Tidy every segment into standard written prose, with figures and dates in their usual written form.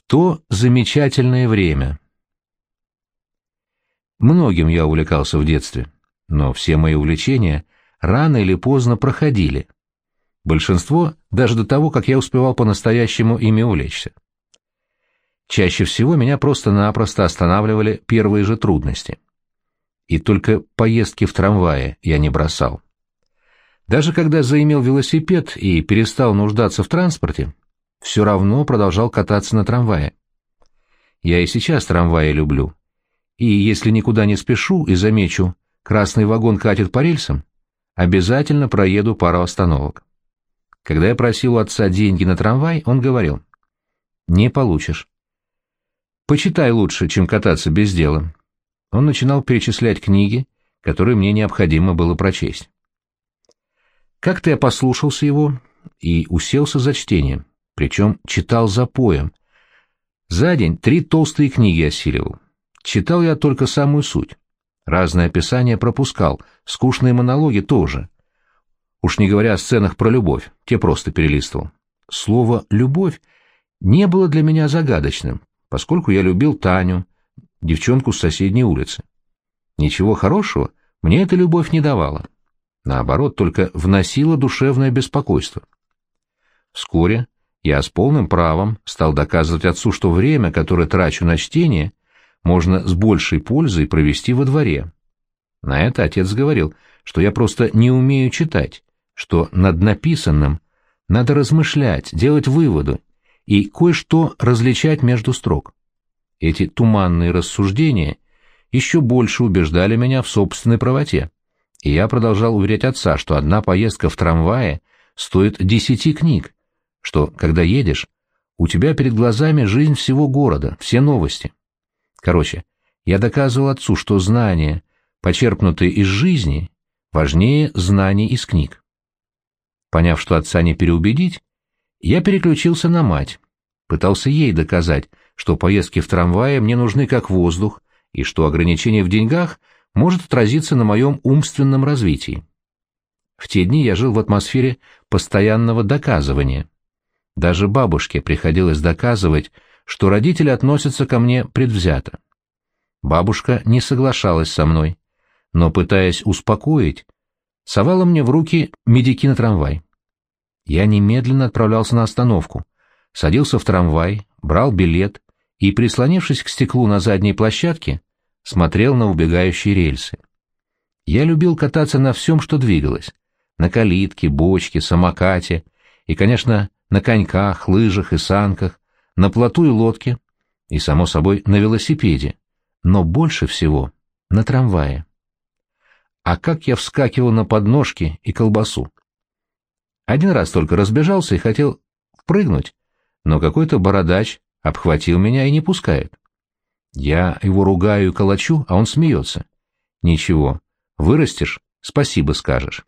То замечательное время. Многим я увлекался в детстве, но все мои увлечения рано или поздно проходили. Большинство даже до того, как я успевал по-настоящему ими увлечься. Чаще всего меня просто-напросто останавливали первые же трудности. И только поездки в трамвае я не бросал. Даже когда заимел велосипед и перестал нуждаться в транспорте, все равно продолжал кататься на трамвае. Я и сейчас трамваи люблю. И если никуда не спешу и замечу, красный вагон катит по рельсам, обязательно проеду пару остановок. Когда я просил у отца деньги на трамвай, он говорил: «Не получишь. Почитай лучше, чем кататься без дела». Он начинал перечислять книги, которые мне необходимо было прочесть. Как-то я послушался его и уселся за чтение. Причем читал запоем. За день 3 толстые книги осиливал. Читал я только самую суть. Разные описания пропускал, скучные монологи тоже. Уж не говоря о сценах про любовь, те просто перелистывал. Слово «любовь» не было для меня загадочным, поскольку я любил Таню, девчонку с соседней улицы. Ничего хорошего мне эта любовь не давала. Наоборот, только вносила душевное беспокойство. Вскоре я с полным правом стал доказывать отцу, что время, которое трачу на чтение, можно с большей пользой провести во дворе. На это отец говорил, что я просто не умею читать, что над написанным надо размышлять, делать выводы и кое-что различать между строк. Эти туманные рассуждения еще больше убеждали меня в собственной правоте, и я продолжал уверять отца, что одна поездка в трамвае стоит 10 книг, что, когда едешь, у тебя перед глазами жизнь всего города, все новости. Короче, я доказывал отцу, что знания, почерпнутые из жизни, важнее знаний из книг. Поняв, что отца не переубедить, я переключился на мать, пытался ей доказать, что поездки в трамвае мне нужны как воздух, и что ограничение в деньгах может отразиться на моем умственном развитии. В те дни я жил в атмосфере постоянного доказывания. Даже бабушке приходилось доказывать, что родители относятся ко мне предвзято. Бабушка не соглашалась со мной, но, пытаясь успокоить, совала мне в руки медики на трамвай. Я немедленно отправлялся на остановку, садился в трамвай, брал билет и, прислонившись к стеклу на задней площадке, смотрел на убегающие рельсы. Я любил кататься на всем, что двигалось: на калитке, бочке, самокате и, конечно, на коньках, лыжах и санках, на плоту и лодке, и, само собой, на велосипеде, но больше всего на трамвае. А как я вскакивал на подножки и колбасу! Один раз только разбежался и хотел впрыгнуть, но какой-то бородач обхватил меня и не пускает. Я его ругаю и колочу, а он смеется. Ничего, вырастешь, спасибо скажешь.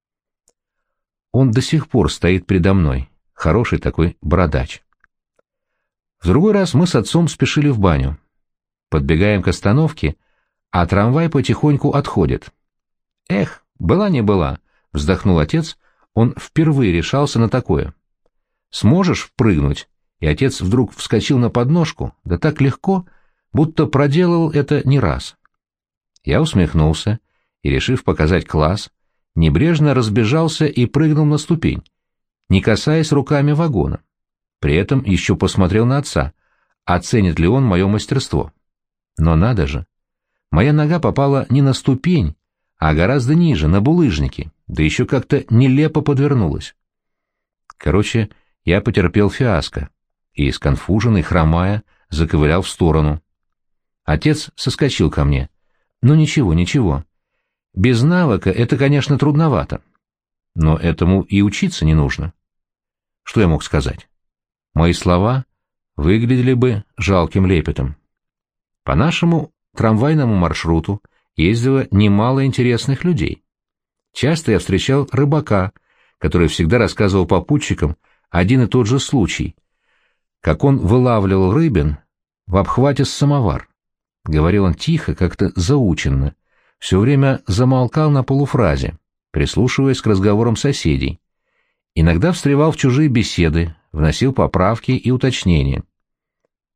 Он до сих пор стоит предо мной, хороший такой бородач. В другой раз мы с отцом спешили в баню. Подбегаем к остановке, а трамвай потихоньку отходит. «Эх, была не была», — вздохнул отец, он впервые решался на такое. «Сможешь впрыгнуть?» И отец вдруг вскочил на подножку, да так легко, будто проделал это не раз. Я усмехнулся и, решив показать класс, небрежно разбежался и прыгнул на ступень, не касаясь руками вагона. При этом еще посмотрел на отца, оценит ли он мое мастерство. Но надо же, моя нога попала не на ступень, а гораздо ниже, на булыжники, да еще как-то нелепо подвернулась. Короче, я потерпел фиаско и, сконфуженный, хромая, заковылял в сторону. Отец соскочил ко мне. «Ну ничего, ничего. Без навыка это, конечно, трудновато. Но этому и учиться не нужно». Что я мог сказать? Мои слова выглядели бы жалким лепетом. По нашему трамвайному маршруту ездило немало интересных людей. Часто я встречал рыбака, который всегда рассказывал попутчикам один и тот же случай, как он вылавливал рыбин в обхвате с самовар. Говорил он тихо, как-то заученно, все время замолкал на полуфразе, прислушиваясь к разговорам соседей. Иногда встревал в чужие беседы, вносил поправки и уточнения.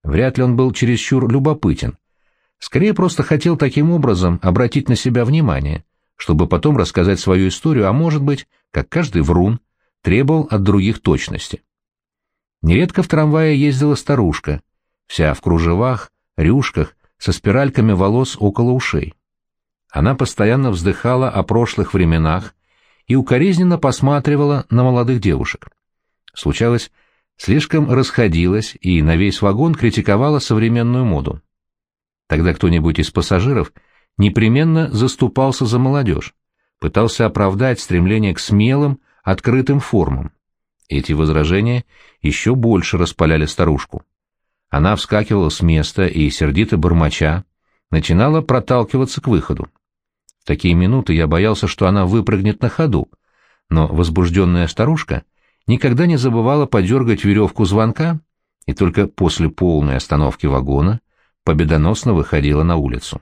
Вряд ли он был чересчур любопытен. Скорее просто хотел таким образом обратить на себя внимание, чтобы потом рассказать свою историю, а может быть, как каждый врун, требовал от других точности. Нередко в трамвае ездила старушка, вся в кружевах, рюшках, со спиральками волос около ушей. Она постоянно вздыхала о прошлых временах и укоризненно посматривала на молодых девушек. Случалось, слишком расходилась и на весь вагон критиковала современную моду. Тогда кто-нибудь из пассажиров непременно заступался за молодежь, пытался оправдать стремление к смелым, открытым формам. Эти возражения еще больше распаляли старушку. Она вскакивала с места и, сердито бормоча, начинала проталкиваться к выходу. В такие минуты я боялся, что она выпрыгнет на ходу, но возбужденная старушка никогда не забывала подергать веревку звонка и только после полной остановки вагона победоносно выходила на улицу.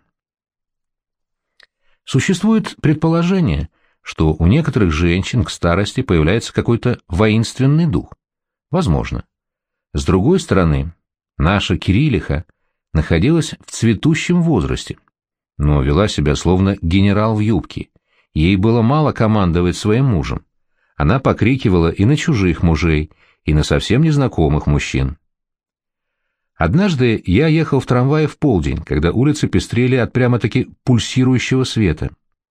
Существует предположение, что у некоторых женщин к старости появляется какой-то воинственный дух. Возможно. С другой стороны, наша Кириллиха находилась в цветущем возрасте, но вела себя словно генерал в юбке. Ей было мало командовать своим мужем. Она покрикивала и на чужих мужей, и на совсем незнакомых мужчин. Однажды я ехал в трамвае в полдень, когда улицы пестрели от прямо-таки пульсирующего света.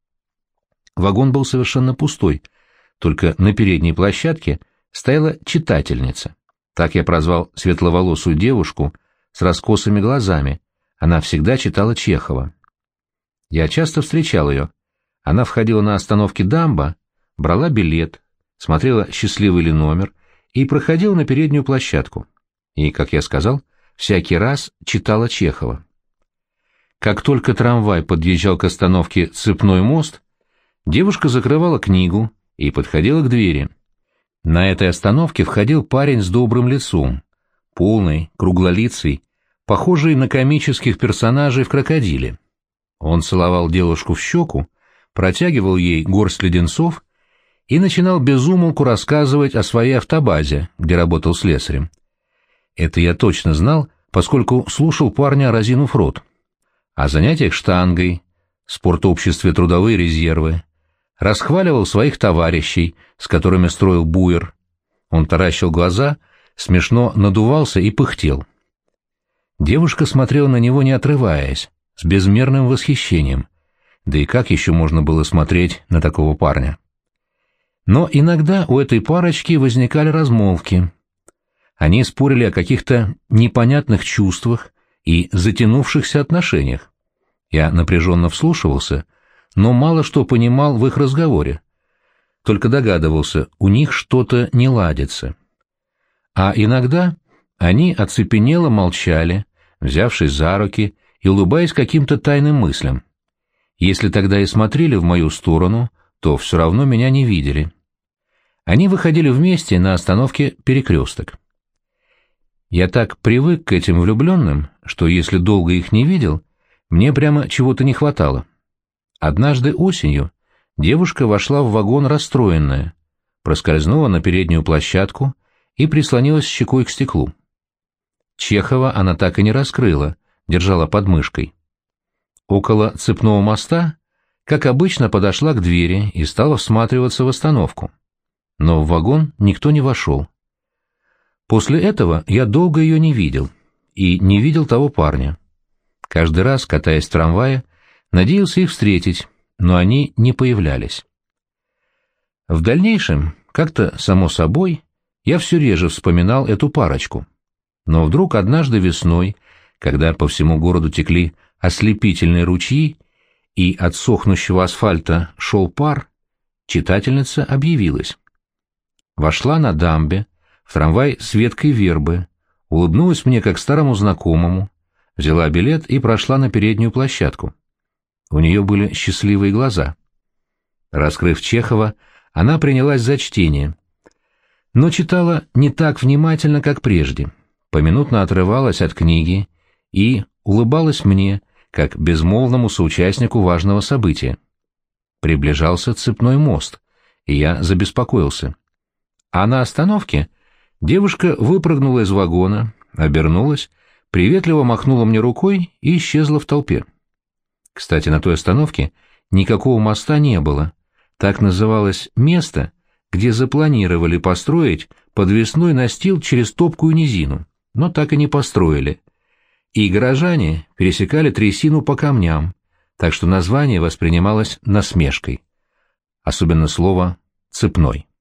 Вагон был совершенно пустой, только на передней площадке стояла читательница. Так я прозвал светловолосую девушку с раскосыми глазами. Она всегда читала Чехова. Я часто встречал ее. Она входила на остановке дамба, брала билет, смотрела, счастливый ли номер, и проходила на переднюю площадку. И, как я сказал, всякий раз читала Чехова. Как только трамвай подъезжал к остановке «Цепной мост», девушка закрывала книгу и подходила к двери. На этой остановке входил парень с добрым лицом, полный, круглолицый, похожий на комических персонажей в «Крокодиле». Он целовал девушку в щеку, протягивал ей горсть леденцов и начинал без умолку рассказывать о своей автобазе, где работал слесарем. Это я точно знал, поскольку слушал парня, разинув рот. О занятиях штангой, спортобществе «Трудовые резервы». Расхваливал своих товарищей, с которыми строил буер. Он таращил глаза, смешно надувался и пыхтел. Девушка смотрела на него, не отрываясь, с безмерным восхищением. Да и как еще можно было смотреть на такого парня? Но иногда у этой парочки возникали размолвки. Они спорили о каких-то непонятных чувствах и затянувшихся отношениях. Я напряженно вслушивался, но мало что понимал в их разговоре. Только догадывался, у них что-то не ладится. А иногда они оцепенело молчали, взявшись за руки и улыбаясь каким-то тайным мыслям. Если тогда и смотрели в мою сторону, то все равно меня не видели. Они выходили вместе на остановке «Перекресток». Я так привык к этим влюбленным, что если долго их не видел, мне прямо чего-то не хватало. Однажды осенью девушка вошла в вагон расстроенная, проскользнула на переднюю площадку и прислонилась щекой к стеклу. Чехова она так и не раскрыла, держала под мышкой. Около Цепного моста, как обычно, подошла к двери и стала всматриваться в остановку. Но в вагон никто не вошел. После этого я долго ее не видел, и не видел того парня. Каждый раз, катаясь в трамвае, надеялся их встретить, но они не появлялись. В дальнейшем, как-то само собой, я все реже вспоминал эту парочку. Но вдруг однажды весной, когда по всему городу текли ослепительные ручьи и от сохнущего асфальта шел пар, читательница объявилась. Вошла на дамбе, в трамвай с веткой вербы, улыбнулась мне как старому знакомому, взяла билет и прошла на переднюю площадку. У нее были счастливые глаза. Раскрыв Чехова, она принялась за чтение, но читала не так внимательно, как прежде, поминутно отрывалась от книги и улыбалась мне, как безмолвному соучастнику важного события. Приближался Цепной мост, и я забеспокоился. А на остановке девушка выпрыгнула из вагона, обернулась, приветливо махнула мне рукой и исчезла в толпе. Кстати, на той остановке никакого моста не было. Так называлось место, где запланировали построить подвесной настил через топкую низину, но так и не построили. И горожане пересекали трясину по камням, так что название воспринималось насмешкой. Особенно слово «цепной».